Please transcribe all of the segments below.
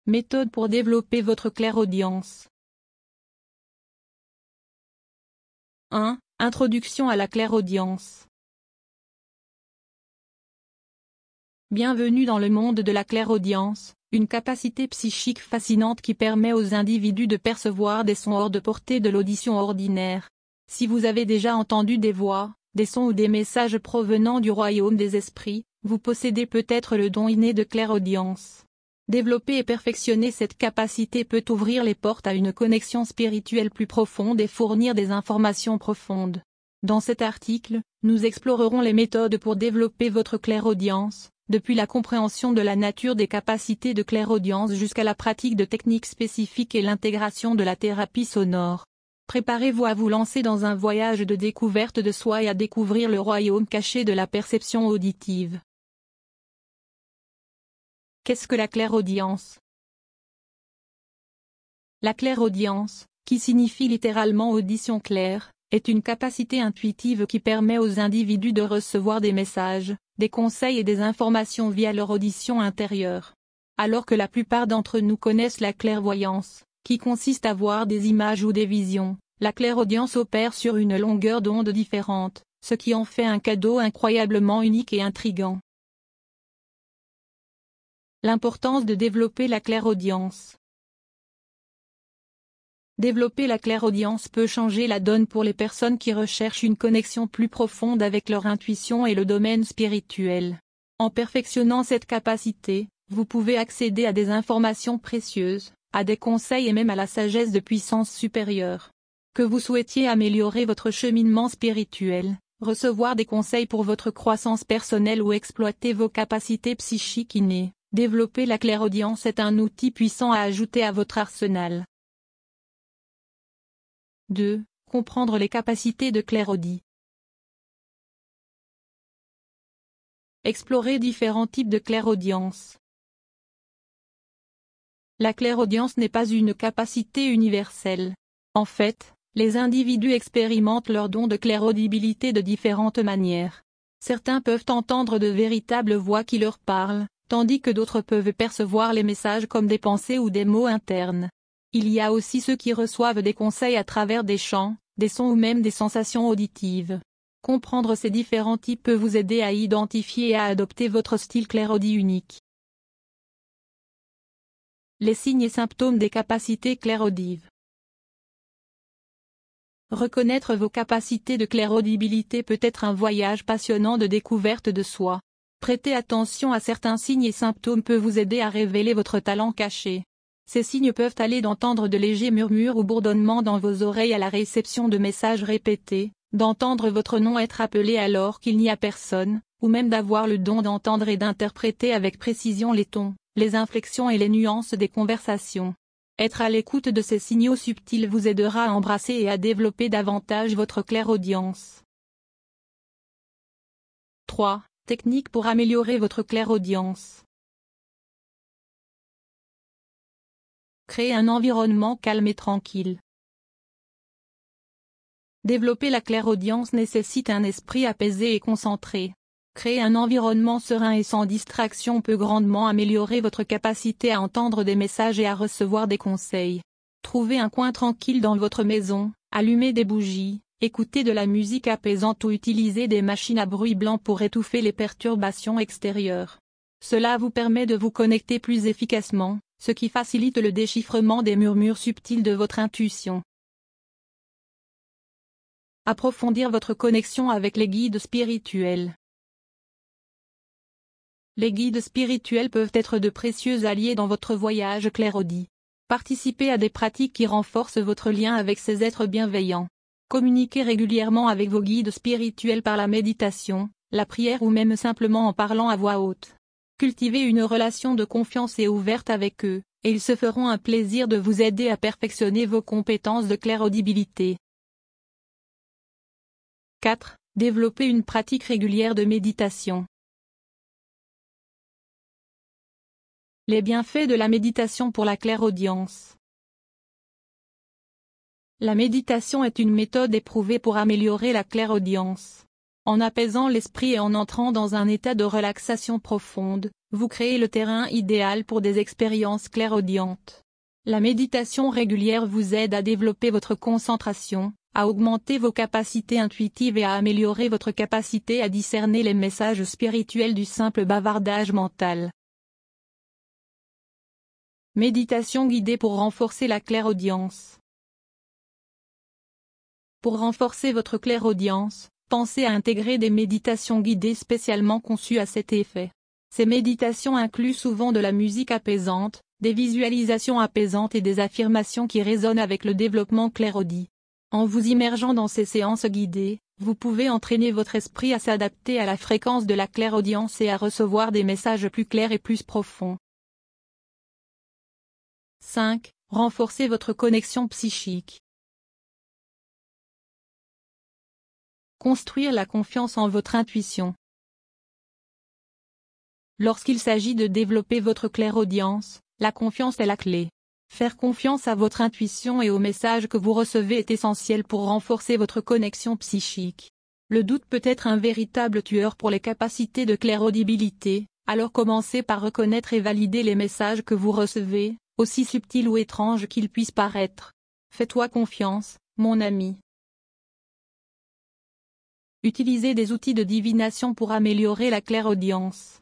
Méthode pour développer votre clairaudience. 1. Introduction à la clairaudience. Bienvenue dans le monde de la clairaudience, une capacité psychique fascinante qui permet aux individus de percevoir des sons hors de portée de l'audition ordinaire. Si vous avez déjà entendu des voix, des sons ou des messages provenant du royaume des esprits, vous possédez peut-être le don inné de clairaudience. Développer et perfectionner cette capacité peut ouvrir les portes à une connexion spirituelle plus profonde et fournir des informations profondes. Dans cet article, nous explorerons les méthodes pour développer votre clairaudience, depuis la compréhension de la nature des capacités de clairaudience jusqu'à la pratique de techniques spécifiques et l'intégration de la thérapie sonore. Préparez-vous à vous lancer dans un voyage de découverte de soi et à découvrir le royaume caché de la perception auditive. Qu'est-ce que la clairaudience? La clairaudience, qui signifie littéralement audition claire, est une capacité intuitive qui permet aux individus de recevoir des messages, des conseils et des informations via leur audition intérieure. Alors que la plupart d'entre nous connaissent la clairvoyance, qui consiste à voir des images ou des visions, la clairaudience opère sur une longueur d'onde différente, ce qui en fait un cadeau incroyablement unique et intrigant. L'importance de développer la clairaudience. Développer la clairaudience peut changer la donne pour les personnes qui recherchent une connexion plus profonde avec leur intuition et le domaine spirituel. En perfectionnant cette capacité, vous pouvez accéder à des informations précieuses, à des conseils et même à la sagesse de puissance supérieure. Que vous souhaitiez améliorer votre cheminement spirituel, recevoir des conseils pour votre croissance personnelle ou exploiter vos capacités psychiques innées, développer la clairaudience est un outil puissant à ajouter à votre arsenal. 2. Comprendre les capacités de clairaudie. Explorer différents types de clairaudience. La clairaudience n'est pas une capacité universelle. En fait, les individus expérimentent leur don de clairaudibilité de différentes manières. Certains peuvent entendre de véritables voix qui leur parlent, tandis que d'autres peuvent percevoir les messages comme des pensées ou des mots internes. Il y a aussi ceux qui reçoivent des conseils à travers des chants, des sons ou même des sensations auditives. Comprendre ces différents types peut vous aider à identifier et à adopter votre style clairaudie unique. Les signes et symptômes des capacités clairaudives. Reconnaître vos capacités de clairaudibilité peut être un voyage passionnant de découverte de soi. Prêter attention à certains signes et symptômes peut vous aider à révéler votre talent caché. Ces signes peuvent aller d'entendre de légers murmures ou bourdonnements dans vos oreilles à la réception de messages répétés, d'entendre votre nom être appelé alors qu'il n'y a personne, ou même d'avoir le don d'entendre et d'interpréter avec précision les tons, les inflexions et les nuances des conversations. Être à l'écoute de ces signaux subtils vous aidera à embrasser et à développer davantage votre clairaudience. 3. Techniques pour améliorer votre clairaudience. Créer un environnement calme et tranquille. Développer la clairaudience nécessite un esprit apaisé et concentré. Créer un environnement serein et sans distraction peut grandement améliorer votre capacité à entendre des messages et à recevoir des conseils. Trouvez un coin tranquille dans votre maison, allumez des bougies, écoutez de la musique apaisante ou utilisez des machines à bruit blanc pour étouffer les perturbations extérieures. Cela vous permet de vous connecter plus efficacement, ce qui facilite le déchiffrement des murmures subtils de votre intuition. Approfondir votre connexion avec les guides spirituels. Les guides spirituels peuvent être de précieux alliés dans votre voyage clairaudie. Participez à des pratiques qui renforcent votre lien avec ces êtres bienveillants. Communiquez régulièrement avec vos guides spirituels par la méditation, la prière ou même simplement en parlant à voix haute. Cultivez une relation de confiance et ouverte avec eux, et ils se feront un plaisir de vous aider à perfectionner vos compétences de clairaudibilité. 4. Développer une pratique régulière de méditation. Les bienfaits de la méditation pour la clairaudience. La méditation est une méthode éprouvée pour améliorer la clairaudience. En apaisant l'esprit et en entrant dans un état de relaxation profonde, vous créez le terrain idéal pour des expériences clairaudientes. La méditation régulière vous aide à développer votre concentration, à augmenter vos capacités intuitives et à améliorer votre capacité à discerner les messages spirituels du simple bavardage mental. Méditation guidée pour renforcer la clairaudience. Pour renforcer votre clairaudience, pensez à intégrer des méditations guidées spécialement conçues à cet effet. Ces méditations incluent souvent de la musique apaisante, des visualisations apaisantes et des affirmations qui résonnent avec le développement clairaudit. En vous immergeant dans ces séances guidées, vous pouvez entraîner votre esprit à s'adapter à la fréquence de la clairaudience et à recevoir des messages plus clairs et plus profonds. 5. Renforcez votre connexion psychique. Construire la confiance en votre intuition. Lorsqu'il s'agit de développer votre clairaudience, la confiance est la clé. Faire confiance à votre intuition et aux messages que vous recevez est essentiel pour renforcer votre connexion psychique. Le doute peut être un véritable tueur pour les capacités de clairaudibilité, alors commencez par reconnaître et valider les messages que vous recevez, aussi subtils ou étranges qu'ils puissent paraître. Fais-toi confiance, mon ami. Utilisez des outils de divination pour améliorer la clairaudience.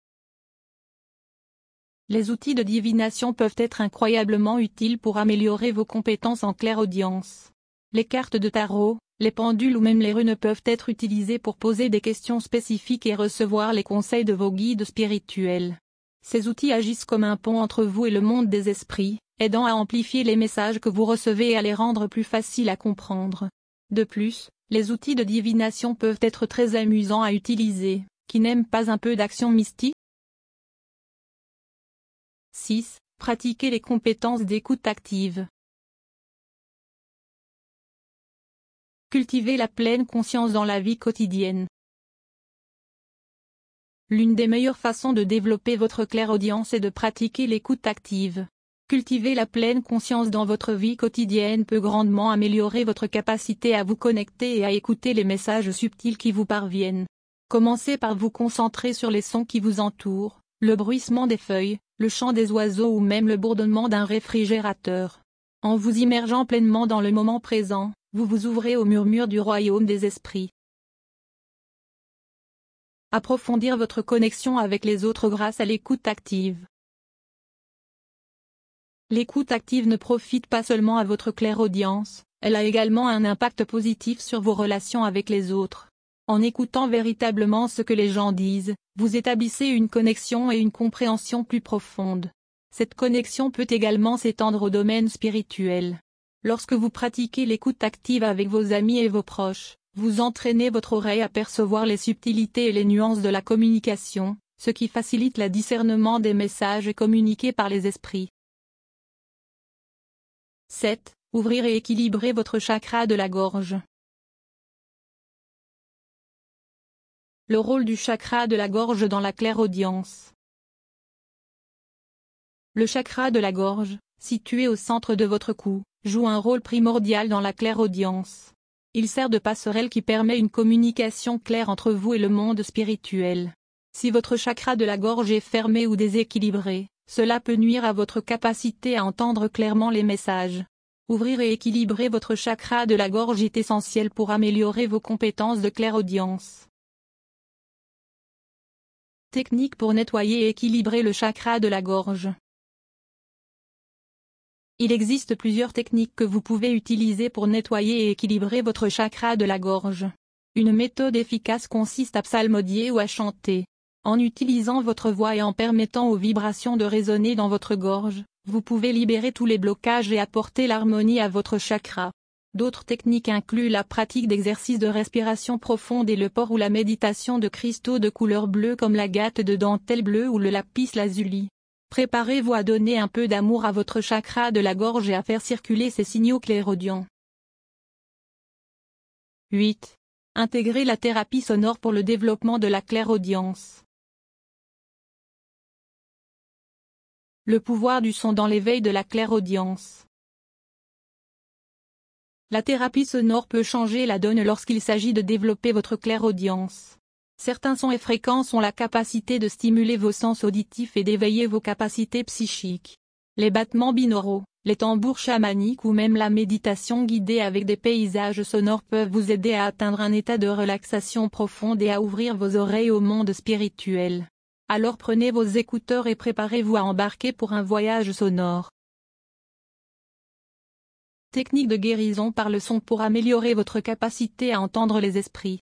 Les outils de divination peuvent être incroyablement utiles pour améliorer vos compétences en clairaudience. Les cartes de tarot, les pendules ou même les runes peuvent être utilisées pour poser des questions spécifiques et recevoir les conseils de vos guides spirituels. Ces outils agissent comme un pont entre vous et le monde des esprits, aidant à amplifier les messages que vous recevez et à les rendre plus faciles à comprendre. De plus, les outils de divination peuvent être très amusants à utiliser. Qui n'aime pas un peu d'action mystique? 6. Pratiquez les compétences d'écoute active. Cultivez la pleine conscience dans la vie quotidienne. L'une des meilleures façons de développer votre clairaudience est de pratiquer l'écoute active. Cultiver la pleine conscience dans votre vie quotidienne peut grandement améliorer votre capacité à vous connecter et à écouter les messages subtils qui vous parviennent. Commencez par vous concentrer sur les sons qui vous entourent, le bruissement des feuilles, le chant des oiseaux ou même le bourdonnement d'un réfrigérateur. En vous immergeant pleinement dans le moment présent, vous vous ouvrez au murmure du royaume des esprits. Approfondir votre connexion avec les autres grâce à l'écoute active. L'écoute active ne profite pas seulement à votre clairaudience, elle a également un impact positif sur vos relations avec les autres. En écoutant véritablement ce que les gens disent, vous établissez une connexion et une compréhension plus profonde. Cette connexion peut également s'étendre au domaine spirituel. Lorsque vous pratiquez l'écoute active avec vos amis et vos proches, vous entraînez votre oreille à percevoir les subtilités et les nuances de la communication, ce qui facilite le discernement des messages communiqués par les esprits. 7. Ouvrir et équilibrer votre chakra de la gorge. Le rôle du chakra de la gorge dans la clairaudience. Le chakra de la gorge, situé au centre de votre cou, joue un rôle primordial dans la clairaudience. Il sert de passerelle qui permet une communication claire entre vous et le monde spirituel. Si votre chakra de la gorge est fermé ou déséquilibré, cela peut nuire à votre capacité à entendre clairement les messages. Ouvrir et équilibrer votre chakra de la gorge est essentiel pour améliorer vos compétences de clairaudience. Technique pour nettoyer et équilibrer le chakra de la gorge. Il existe plusieurs techniques que vous pouvez utiliser pour nettoyer et équilibrer votre chakra de la gorge. Une méthode efficace consiste à psalmodier ou à chanter. En utilisant votre voix et en permettant aux vibrations de résonner dans votre gorge, vous pouvez libérer tous les blocages et apporter l'harmonie à votre chakra. D'autres techniques incluent la pratique d'exercices de respiration profonde et le port ou la méditation de cristaux de couleur bleue comme l'agate de dentelle bleue ou le lapis lazuli. Préparez-vous à donner un peu d'amour à votre chakra de la gorge et à faire circuler ces signaux clairaudients. 8. Intégrer la thérapie sonore pour le développement de la clairaudience. Le pouvoir du son dans l'éveil de la clairaudience. La thérapie sonore peut changer la donne lorsqu'il s'agit de développer votre clairaudience. Certains sons et fréquences ont la capacité de stimuler vos sens auditifs et d'éveiller vos capacités psychiques. Les battements binauraux, les tambours chamaniques ou même la méditation guidée avec des paysages sonores peuvent vous aider à atteindre un état de relaxation profonde et à ouvrir vos oreilles au monde spirituel. Alors prenez vos écouteurs et préparez-vous à embarquer pour un voyage sonore. Technique de guérison par le son pour améliorer votre capacité à entendre les esprits.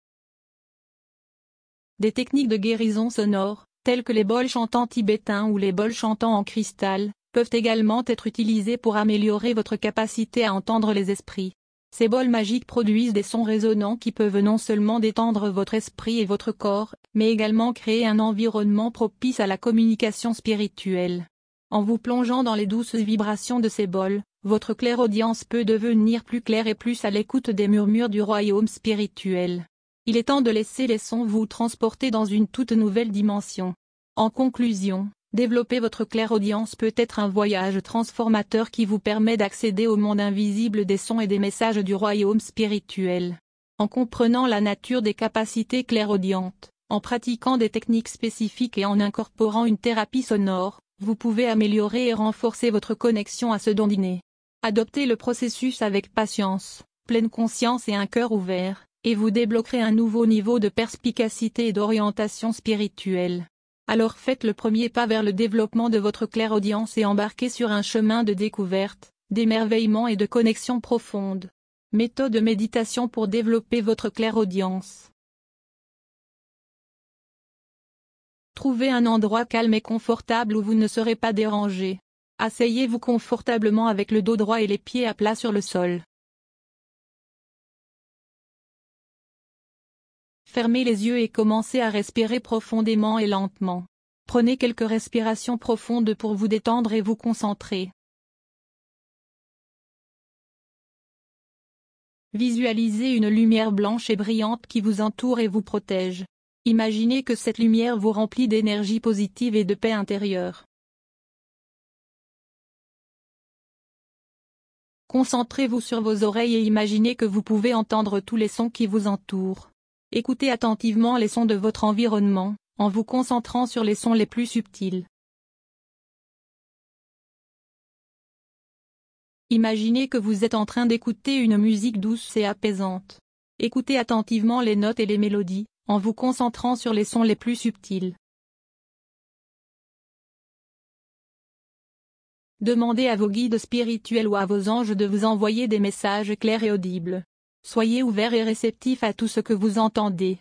Des techniques de guérison sonore, telles que les bols chantants tibétains ou les bols chantants en cristal, peuvent également être utilisées pour améliorer votre capacité à entendre les esprits. Ces bols magiques produisent des sons résonnants qui peuvent non seulement détendre votre esprit et votre corps, mais également créer un environnement propice à la communication spirituelle. En vous plongeant dans les douces vibrations de ces bols, votre clairaudience peut devenir plus claire et plus à l'écoute des murmures du royaume spirituel. Il est temps de laisser les sons vous transporter dans une toute nouvelle dimension. En conclusion, développer votre clairaudience peut être un voyage transformateur qui vous permet d'accéder au monde invisible des sons et des messages du royaume spirituel. En comprenant la nature des capacités clairaudientes, en pratiquant des techniques spécifiques et en incorporant une thérapie sonore, vous pouvez améliorer et renforcer votre connexion à ce don inné. Adoptez le processus avec patience, pleine conscience et un cœur ouvert, et vous débloquerez un nouveau niveau de perspicacité et d'orientation spirituelle. Alors faites le premier pas vers le développement de votre clairaudience et embarquez sur un chemin de découverte, d'émerveillement et de connexion profonde. Méthode de méditation pour développer votre clairaudience. Trouvez un endroit calme et confortable où vous ne serez pas dérangé. Asseyez-vous confortablement avec le dos droit et les pieds à plat sur le sol. Fermez les yeux et commencez à respirer profondément et lentement. Prenez quelques respirations profondes pour vous détendre et vous concentrer. Visualisez une lumière blanche et brillante qui vous entoure et vous protège. Imaginez que cette lumière vous remplit d'énergie positive et de paix intérieure. Concentrez-vous sur vos oreilles et imaginez que vous pouvez entendre tous les sons qui vous entourent. Écoutez attentivement les sons de votre environnement, en vous concentrant sur les sons les plus subtils. Imaginez que vous êtes en train d'écouter une musique douce et apaisante. Écoutez attentivement les notes et les mélodies, en vous concentrant sur les sons les plus subtils. Demandez à vos guides spirituels ou à vos anges de vous envoyer des messages clairs et audibles. Soyez ouverts et réceptifs à tout ce que vous entendez.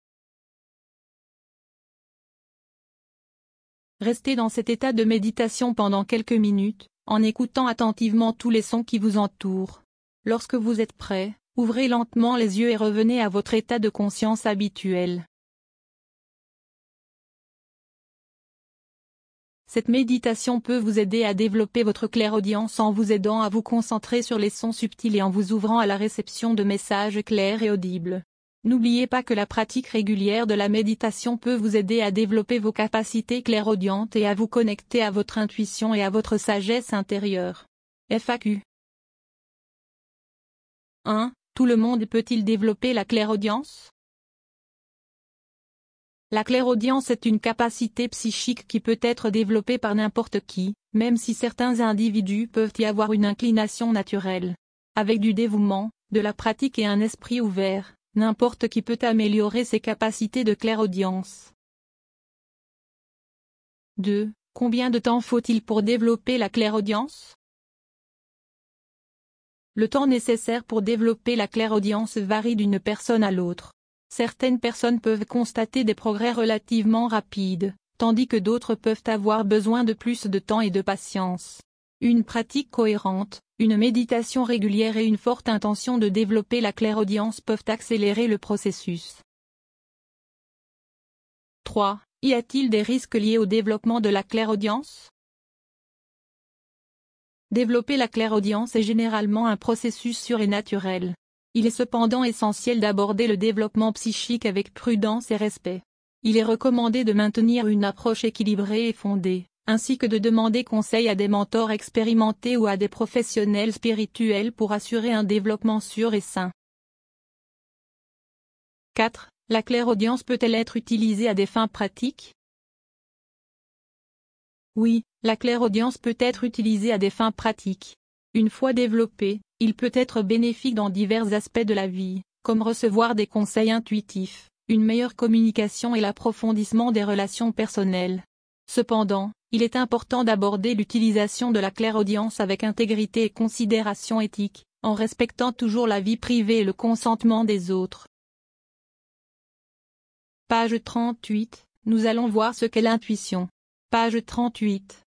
Restez dans cet état de méditation pendant quelques minutes, en écoutant attentivement tous les sons qui vous entourent. Lorsque vous êtes prêt, ouvrez lentement les yeux et revenez à votre état de conscience habituel. Cette méditation peut vous aider à développer votre clairaudience en vous aidant à vous concentrer sur les sons subtils et en vous ouvrant à la réception de messages clairs et audibles. N'oubliez pas que la pratique régulière de la méditation peut vous aider à développer vos capacités clairaudientes et à vous connecter à votre intuition et à votre sagesse intérieure. FAQ 1. Tout le monde peut-il développer la clairaudience? La clairaudience est une capacité psychique qui peut être développée par n'importe qui, même si certains individus peuvent y avoir une inclination naturelle. Avec du dévouement, de la pratique et un esprit ouvert, n'importe qui peut améliorer ses capacités de clairaudience. 2. Combien de temps faut-il pour développer la clairaudience? Le temps nécessaire pour développer la clairaudience varie d'une personne à l'autre. Certaines personnes peuvent constater des progrès relativement rapides, tandis que d'autres peuvent avoir besoin de plus de temps et de patience. Une pratique cohérente, une méditation régulière et une forte intention de développer la clairaudience peuvent accélérer le processus. 3. Y a-t-il des risques liés au développement de la clairaudience? Développer la clairaudience est généralement un processus sûr et naturel. Il est cependant essentiel d'aborder le développement psychique avec prudence et respect. Il est recommandé de maintenir une approche équilibrée et fondée, ainsi que de demander conseil à des mentors expérimentés ou à des professionnels spirituels pour assurer un développement sûr et sain. 4. La clairaudience peut-elle être utilisée à des fins pratiques? Oui, la clairaudience peut être utilisée à des fins pratiques. Une fois développé, il peut être bénéfique dans divers aspects de la vie, comme recevoir des conseils intuitifs, une meilleure communication et l'approfondissement des relations personnelles. Cependant, il est important d'aborder l'utilisation de la clairaudience avec intégrité et considération éthique, en respectant toujours la vie privée et le consentement des autres. Page 38, nous allons voir ce qu'est l'intuition. Page 38.